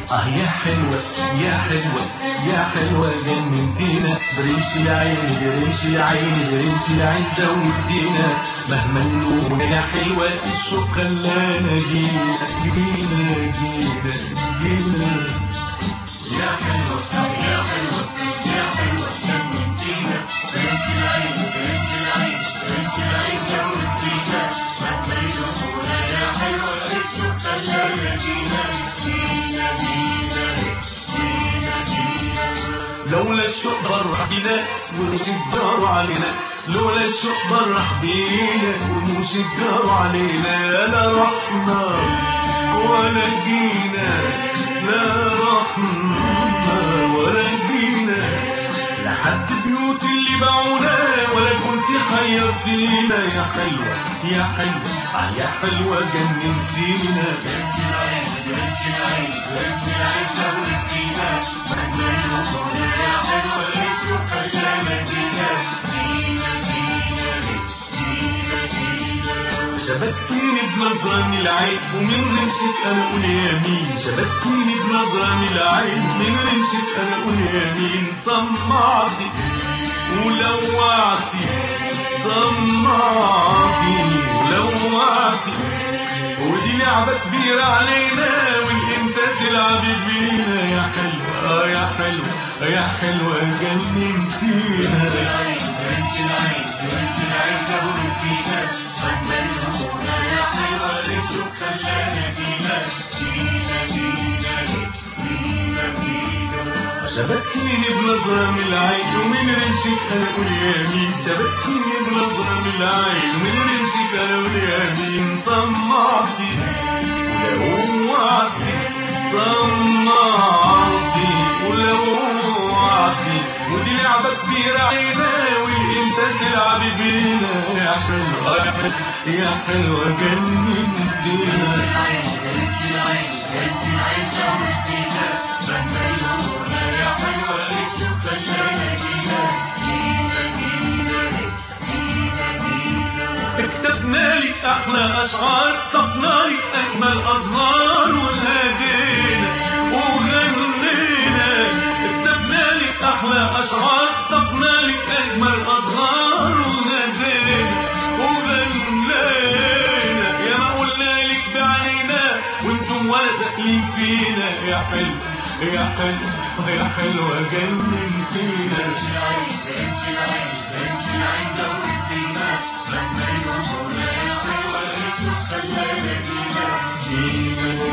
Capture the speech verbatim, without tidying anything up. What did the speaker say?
اه يا حلوة يا حلوة يا حلوة جننتينا برمش العين برمش العين برمش العين دوتينا مهما نلومنا يا حلوة الشوق خلانا جينا جينا جينا جينا يا حلوة يا حلوة يا حلوة جننتينا برمش العين برمش العين برمش العين دوتينا مهما نلومنا يا حلوة الشوق خلانا جينا جينا جينا جينا جينا لولا الشوق برح بينا والموس الدار علينا لولا الشوق برح بينا والموس الدار علينا لا رحنا ولا جينا لا رحنا ولا جينا لحد بيوت اللي باعونا ولا كنت حيرتينا يا حلوة يا حلوة اه يا حلوة جننتينا بنت العين بنت العين بنت العين دورتينا مهما يومنا يا حلوة الشوق خلانا جينا جينا جينا جينا جينا شبكتيني بنظرة من العين ومن رمشك انا اقول يمين شبكتيني بنظرة من العين من رمشك انا اقول يمين طمعتي ولوعتي طمعتي ولوعتي ودي لعبة كبيرة علينا وانت تلعب بينا يا حلوة يا حلوة يا حلوة جننتينا بنت العين بنت العين بنت العين دورتينا مهما نلومنا يا حلوة الشوق خلانا جينا جينا جينا جينا جينا شبكتيني بنظرة من العين ومن رمشك انا اقول يمين شبكتيني بنظرة من العين ومن رمشك انا اقول يمين طمعتي ولوعتي طمعتي ولوعتي ودي لعبة كبيرة علينا وانت تلعب بينا يا حلوة يا حلوة جننتينا بنت العين بنت العين بنت العين دورتينا مهما يلومنا يا حلوة الشوق خلانا جينا جينا جينا جينا جينا كتبنا لك احلى اشعار طفنا لك اجمل ازهار وهدينا وغنينا كتبنا لك احلى اشعار طفنا لك اجمل ازهار وهدينا وغنينا يا ما قلنا لك بعينينا وانتم ولا سائلين فينا يا حلو يا حلوة يا حلوة جننتينا بنت العين بنت العين بنت العين دورتينا مهما يلومنا يا حلوة الشوق خلانا جينا جينا